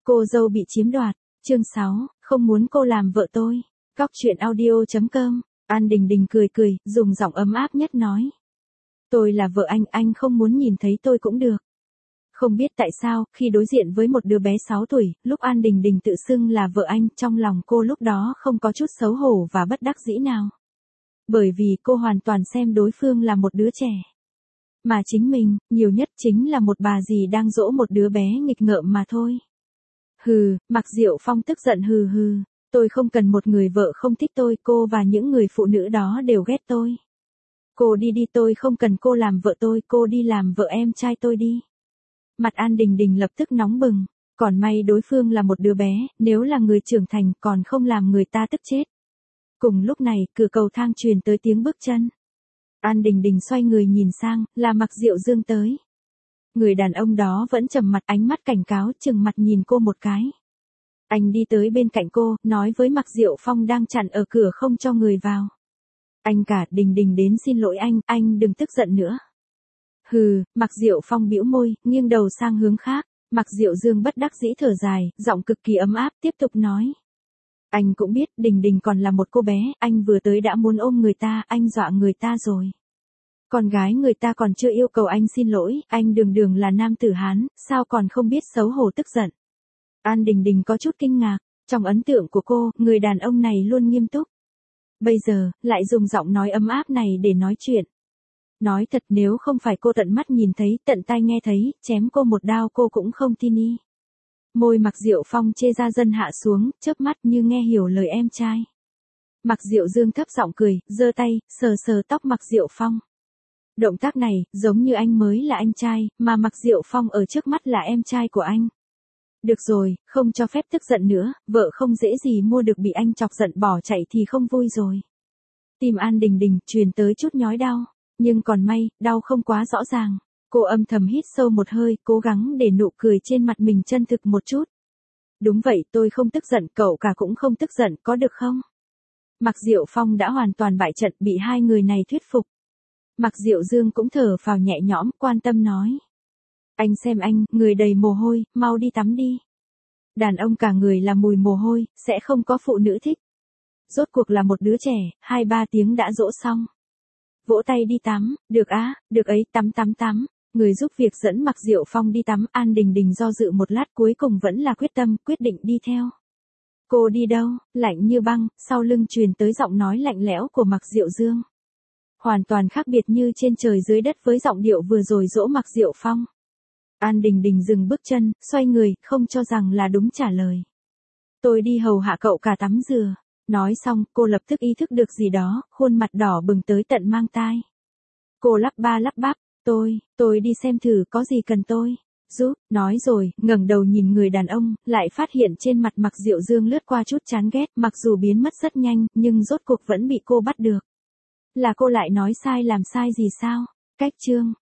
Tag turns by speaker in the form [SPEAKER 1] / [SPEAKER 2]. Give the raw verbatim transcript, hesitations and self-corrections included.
[SPEAKER 1] Cô dâu bị chiếm đoạt, chương sáu, không muốn cô làm vợ tôi. Cóc truyện audio chấm com, An Đình Đình cười cười, dùng giọng ấm áp nhất nói. Tôi là vợ anh, anh không muốn nhìn thấy tôi cũng được. Không biết tại sao, khi đối diện với một đứa bé sáu tuổi, lúc An Đình Đình tự xưng là vợ anh, trong lòng cô lúc đó không có chút xấu hổ và bất đắc dĩ nào. Bởi vì cô hoàn toàn xem đối phương là một đứa trẻ. Mà chính mình, nhiều nhất chính là một bà dì đang dỗ một đứa bé nghịch ngợm mà thôi. Hừ, Mạc Diệu Phong tức giận hừ hừ, tôi không cần một người vợ không thích tôi, cô và những người phụ nữ đó đều ghét tôi. Cô đi đi, tôi không cần cô làm vợ tôi, cô đi làm vợ em trai tôi đi. Mặt An Đình Đình lập tức nóng bừng, còn may đối phương là một đứa bé, nếu là người trưởng thành còn không làm người ta tức chết. Cùng lúc này, cửa cầu thang truyền tới tiếng bước chân. An Đình Đình xoay người nhìn sang, là Mạc Diệu Dương tới. Người đàn ông đó vẫn trầm mặt, ánh mắt cảnh cáo, chừng mặt nhìn cô một cái. Anh đi tới bên cạnh cô, nói với Mạc Diệu Phong đang chặn ở cửa không cho người vào. Anh cả, Đình Đình đến xin lỗi anh, anh đừng tức giận nữa. Hừ, Mạc Diệu Phong bĩu môi, nghiêng đầu sang hướng khác. Mạc Diệu Dương bất đắc dĩ thở dài, giọng cực kỳ ấm áp, tiếp tục nói. Anh cũng biết, Đình Đình còn là một cô bé, anh vừa tới đã muốn ôm người ta, anh dọa người ta rồi. Con gái người ta còn chưa yêu cầu anh xin lỗi, anh đường đường là nam tử Hán, sao còn không biết xấu hổ tức giận. An Đình Đình có chút kinh ngạc, trong ấn tượng của cô, người đàn ông này luôn nghiêm túc. Bây giờ, lại dùng giọng nói ấm áp này để nói chuyện. Nói thật, nếu không phải cô tận mắt nhìn thấy, tận tai nghe thấy, chém cô một đao cô cũng không tin y. Môi Mạc Diệu Phong chê ra dân hạ xuống, chớp mắt như nghe hiểu lời em trai. Mạc Diệu Dương thấp giọng cười, giơ tay, sờ sờ tóc Mạc Diệu Phong. Động tác này, giống như anh mới là anh trai, mà Mạc Diệu Phong ở trước mắt là em trai của anh. Được rồi, không cho phép tức giận nữa, vợ không dễ gì mua được, bị anh chọc giận bỏ chạy thì không vui rồi. Tim An Đình Đình truyền tới chút nhói đau, nhưng còn may, đau không quá rõ ràng. Cô âm thầm hít sâu một hơi, cố gắng để nụ cười trên mặt mình chân thực một chút. Đúng vậy, tôi không tức giận, cậu cả cũng không tức giận, có được không? Mạc Diệu Phong đã hoàn toàn bại trận, bị hai người này thuyết phục. Mạc Diệu Dương cũng thở phào nhẹ nhõm, quan tâm nói. Anh xem anh, người đầy mồ hôi, mau đi tắm đi. Đàn ông cả người là mùi mồ hôi, sẽ không có phụ nữ thích. Rốt cuộc là một đứa trẻ, hai ba tiếng đã dỗ xong. Vỗ tay đi tắm, được á, được ấy, tắm tắm tắm. Người giúp việc dẫn Mạc Diệu Phong đi tắm, An Đình Đình do dự một lát cuối cùng vẫn là quyết tâm, quyết định đi theo. Cô đi đâu? Lạnh như băng, sau lưng truyền tới giọng nói lạnh lẽo của Mạc Diệu Dương. Hoàn toàn khác biệt như trên trời dưới đất với giọng điệu vừa rồi dỗ Mạc Diệu Phong. An Đình Đình dừng bước chân, xoay người, không cho rằng là đúng trả lời. Tôi đi hầu hạ cậu cả tắm rửa. Nói xong, cô lập tức ý thức được gì đó, khuôn mặt đỏ bừng tới tận mang tai. Cô lắp ba lắp bắp, tôi, tôi đi xem thử có gì cần tôi giúp, nói rồi, ngẩng đầu nhìn người đàn ông, lại phát hiện trên mặt Mạc Diệu Dương lướt qua chút chán ghét, mặc dù biến mất rất nhanh, nhưng rốt cuộc vẫn bị cô bắt được. Là cô lại nói sai làm sai gì sao? Cách chương.